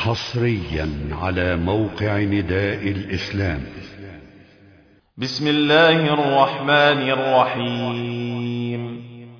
حصريا على موقع نداء الإسلام. بسم الله الرحمن الرحيم.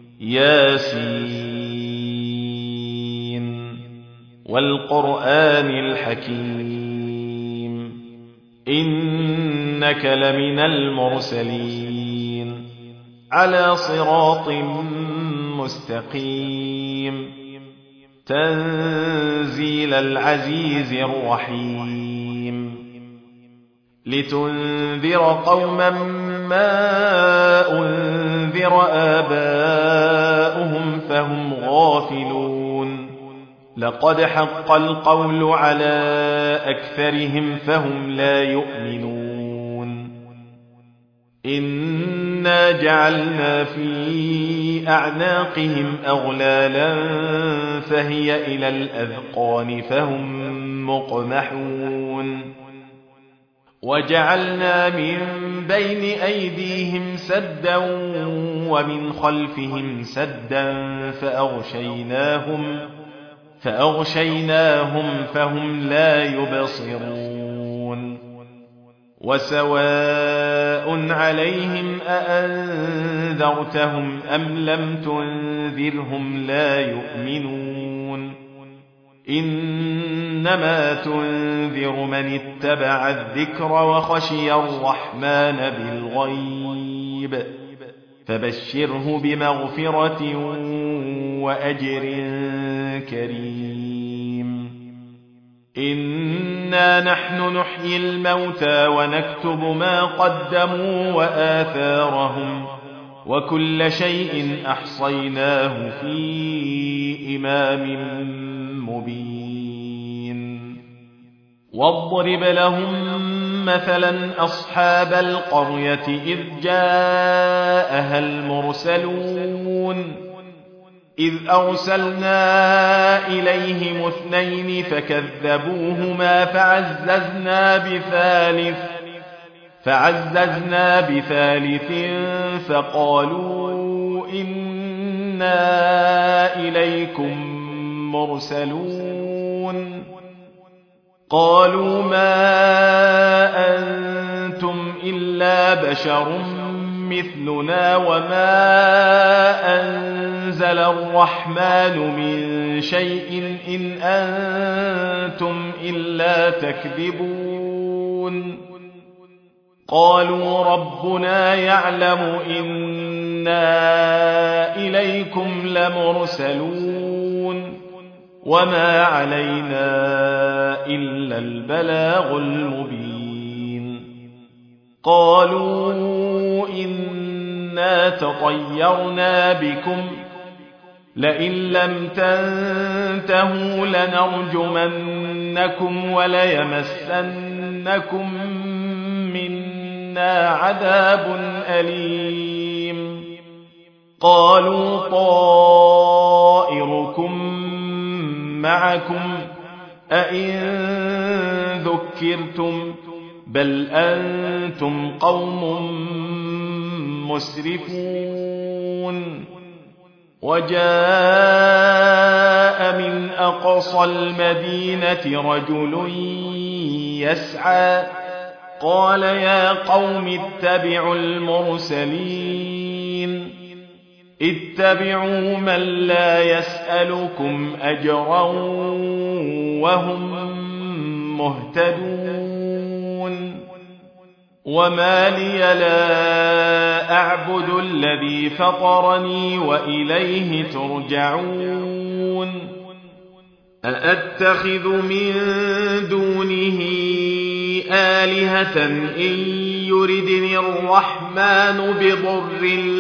ياسين والقرآن الحكيم إنك لمن المرسلين على صراط مستقيم تنزيل العزيز الرحيم لتنذر قوما ما أنذر آباؤهم فهم غافلون لقد حق القول على أكثرهم فهم لا يؤمنون إنا جعلنا في أعناقهم أغلالا فهي إلى الأذقان فهم مقمحون وجعلنا من بين أيديهم سدا ومن خلفهم سدا فأغشيناهم فهم لا يبصرون وسواء عليهم أأنذرتهم أم لم تنذرهم لا يؤمنون إنما تنذر من اتبع الذكر وخشي الرحمن بالغيب فبشره بمغفرة وأجر كريم إنا نحن نحيي الموتى ونكتب ما قدموا وآثارهم وكل شيء أحصيناه في إمام مبين واضرب لهم مثلا أصحاب القرية إذ جاءها المرسلون إذ أرسلنا إليهم اثنين فكذبوهما فعززنا بثالث فقالوا إنا إليكم مرسلون قالوا ما أنتم إلا بشر مثلنا وما أنزل الرحمن من شيء إن أنتم إلا تكذبون قالوا ربنا يعلم إنا إليكم لمرسلون وما علينا إلا البلاغ المبين قالوا إنا تطيرنا بكم لئن لم تنتهوا لنرجمنكم وليمسنكم منا عذاب أليم قالوا طائركم معكم أئن ذكرتم بل أنتم قوم مسرفون وجاء من أقصى المدينة رجل يسعى قال يا قوم اتبعوا المرسلين اتبعوا من لا يسألكم أجرا وهم مهتدون وما لي لا أعبد الذي فطرني وإليه ترجعون أأتخذ من دونه آلهة إن يردني الرحمن بضر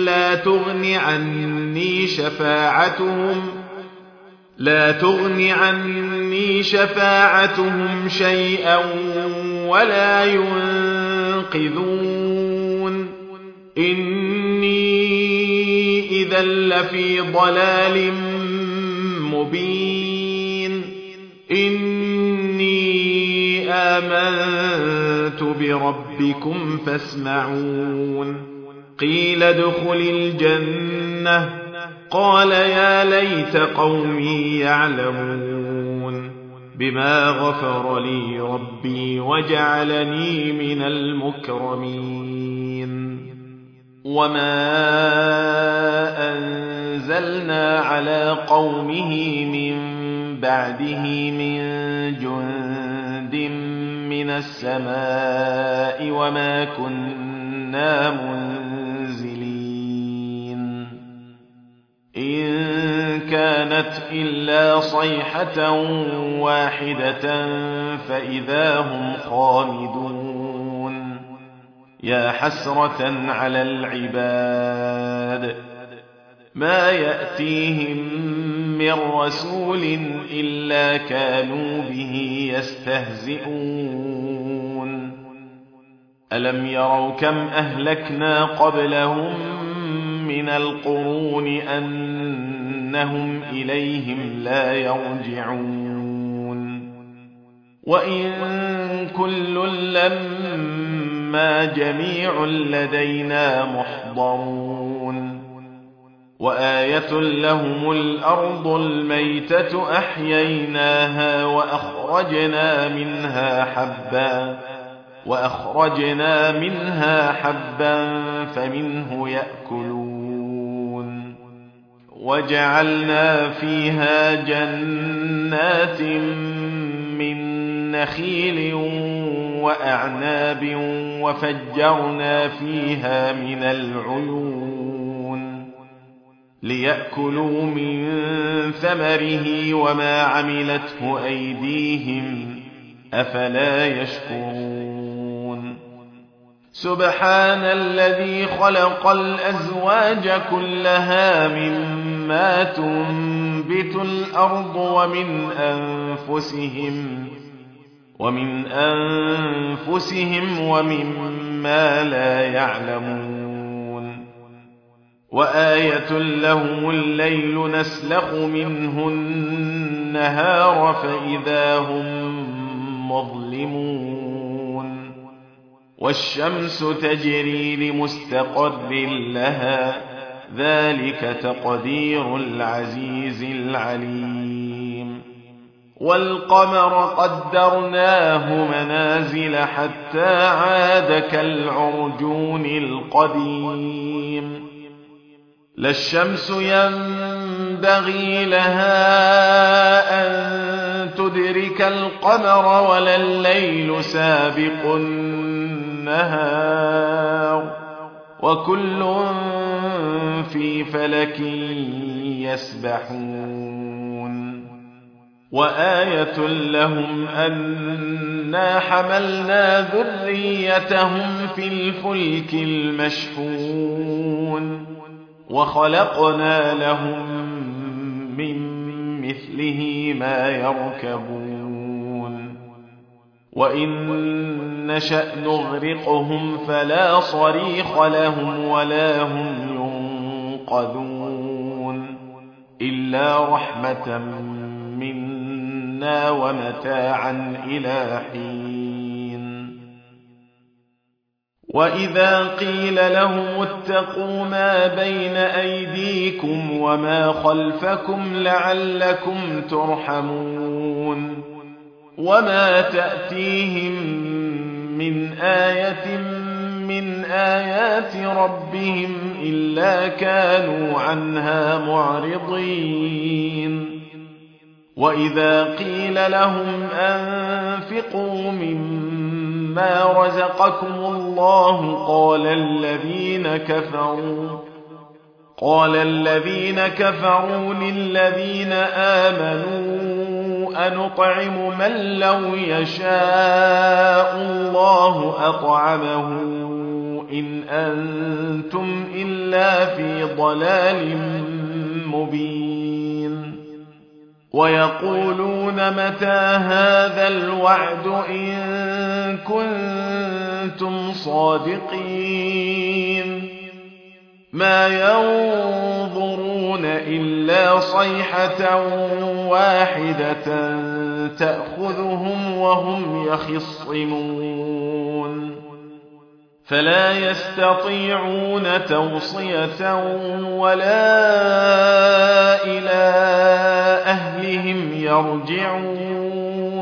لا تغن عني شفاعتهم شيئا ولا ينقذون إني إذا لفي ضلال مبين إني آمنت بربكم فاسمعون قيل ادخل الجنة قال يا ليت قومي يعلمون بما غفر لي ربي وجعلني من المكرمين وما أنزلنا على قومه من بعده من جند من السماء وما كنا منزلين إن كانت إلا صيحة واحدة فإذا هم خامدون يا حسرة على العباد ما يأتيهم من رسول إلا كانوا به يستهزئون ألم يروا كم أهلكنا قبلهم من القرون أنهم إليهم لا يرجعون وإن كل لما جميع لدينا محضرون وآية لهم الأرض الميتة أحييناها وأخرجنا منها حبا فمنه يأكلون وجعلنا فيها جنات من نخيل وأعناب وفجرنا فيها من العيون ليأكلوا من ثمره وما عملته أيديهم أفلا يشكرون سبحان الذي خلق الأزواج كلها مما تنبت الأرض ومن أنفسهم ومما لا يعلمون وآية لهم الليل نسلخ منه النهار فإذا هم مظلمون والشمس تجري لمستقر لها ذلك تقدير العزيز العليم والقمر قدرناه منازل حتى عاد كالعرجون القديم لا الشمس ينبغي لها أن تدرك القمر ولا الليل سابق النهار وكل في فلك يسبحون وآية لهم أنا حملنا ذريتهم في الفلك المشحون وخلقنا لهم من مثله ما يركبون وإن نشأ نغرقهم فلا صريخ لهم ولا هم ينقذون إلا رحمة منا ومتاعا إلى حين وإذا قيل لهم اتقوا ما بين أيديكم وما خلفكم لعلكم ترحمون وما تأتيهم من آية من آيات ربهم إلا كانوا عنها معرضين وإذا قيل لهم أنفقوا مما رزقكم الله قال الذين كفروا للذين آمنوا أنطعم من لو يشاء الله أطعمه إن أنتم إلا في ضلال مبين ويقولون متى هذا الوعد إن كنتم صادقين ما ينظرون إلا صيحة واحدة تأخذهم وهم يخصمون فلا يستطيعون توصية ولا إلى أهلهم يرجعون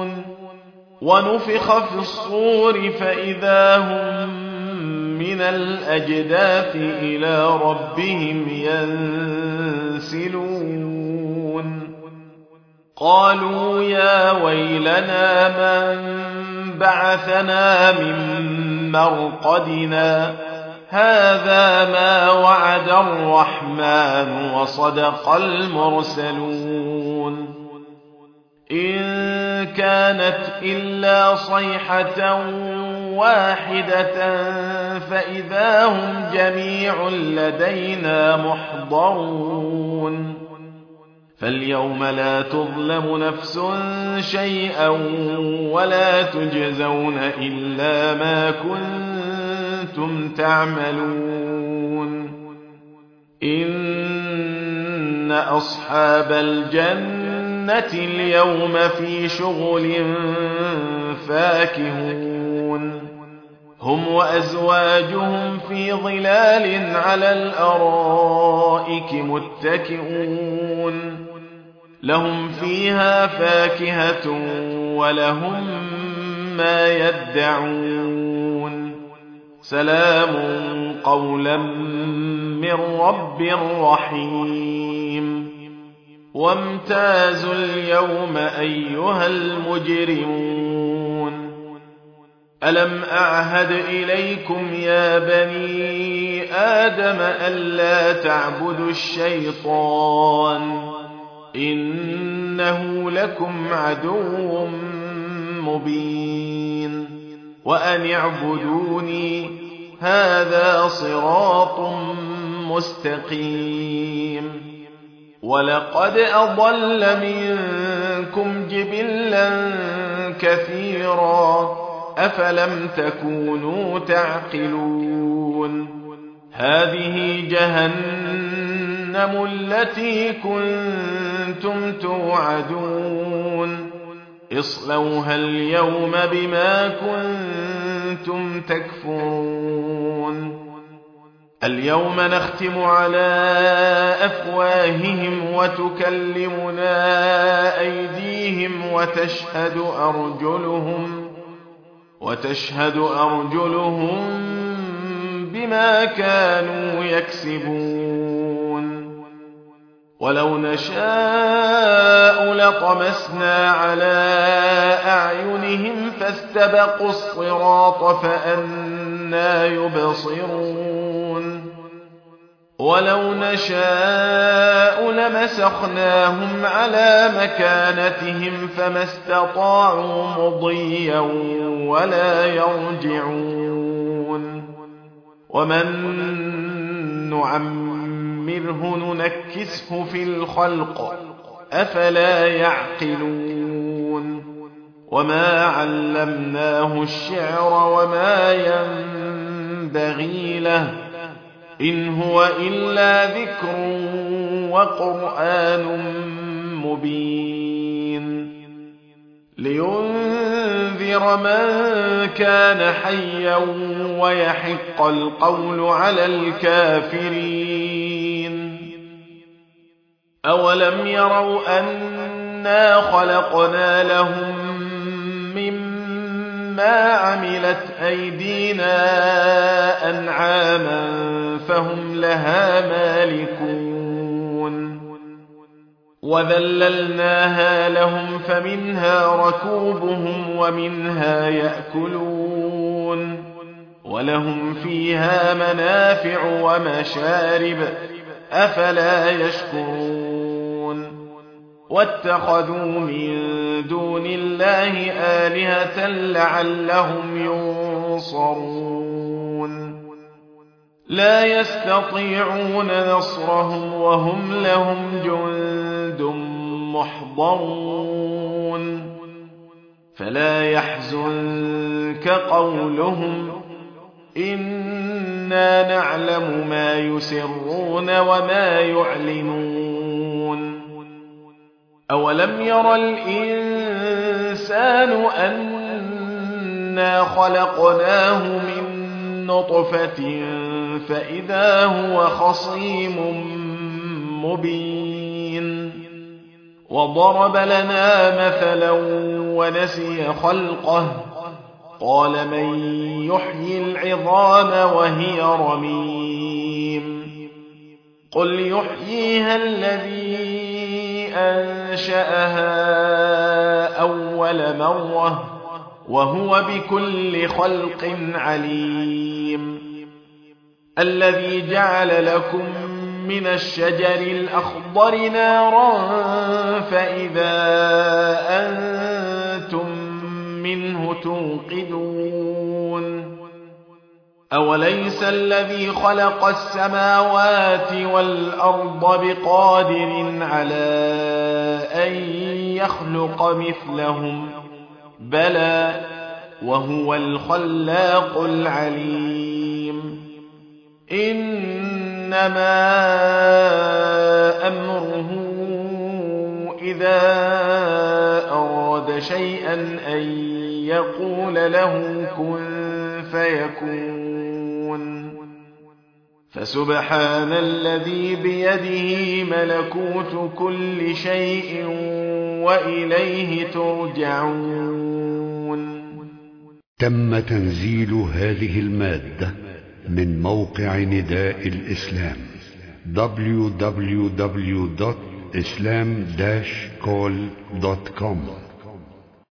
ونفخ في الصور فإذا هم من الأجداث إلى ربهم ينسلون قالوا يا ويلنا من بعثنا من مرقدنا هذا ما وعد الرحمن وصدق المرسلون إن كانت إلا صيحة واحدة فإذا هم جميع لدينا محضرون فاليوم لا تظلم نفس شيئا ولا تجزون إلا ما كنتم تعملون إن أصحاب الجنة اليوم في شغل فاكهون هم وأزواجهم في ظلال على الأرائك متكئون لهم فيها فاكهة ولهم ما يدعون سلام قولا من رب رحيم وامتازوا اليوم أيها المجرمون ألم أعهد إليكم يا بني آدم ألا تعبدوا الشيطان إنه لكم عدو مبين وأن اعبدوني هذا صراط مستقيم ولقد أضل منكم جبلا كثيرا أفلم تكونوا تعقلون هذه جهنم التي كنتم توعدون اصلوها اليوم بما كنتم تكفرون اليوم نختم على أفواههم وتكلمنا أيديهم وتشهد أرجلهم بما كانوا يكسبون ولو نشاء لطمسنا على أعينهم فاستبقوا الصراط فأنى يبصرون ولو نشاء لمسخناهم على مكانتهم فما استطاعوا مضيا ولا يرجعون ومن نعمره ننكسه في الخلق أفلا يعقلون وما علمناه الشعر وما ينبغي له إن هو إلا ذكر وقرآن مبين لينذر من كان حيا ويحق القول على الكافرين أولم يروا أنا خلقنا لهم مما عملت أيدينا أنعاما فهم لها مالكون وذللناها لهم فمنها ركوبهم ومنها يأكلون ولهم فيها منافع ومشارب أفلا يشكرون واتخذوا من دون الله آلهة لعلهم ينصرون لا يستطيعون نصرهم وهم لهم جند محضرون فلا يحزنك قولهم إنا نعلم ما يسرون وما يعلنون أولم ير الإنسان أنا خلقناه من نطفة فإذا هو خصيم مبين وضرب لنا مثلا ونسي خلقه قال من يحيي العظام وهي رميم قل يحييها الذي أنشأها أول مرة وهو بكل خلق عليم الذي جعل لكم من الشجر الأخضر نارا فإذا أنتم منه توقدون أوليس الذي خلق السماوات والأرض بقادر على أن يخلق مثلهم بلى وهو الخلاق العليم إنما أمره إذا أراد شيئا أن يقول له كن فيكون فسبحان الذي بيده ملكوت كل شيء وإليه ترجعون. تم تنزيل هذه المادة من موقع نداء الإسلام www.islam-call.com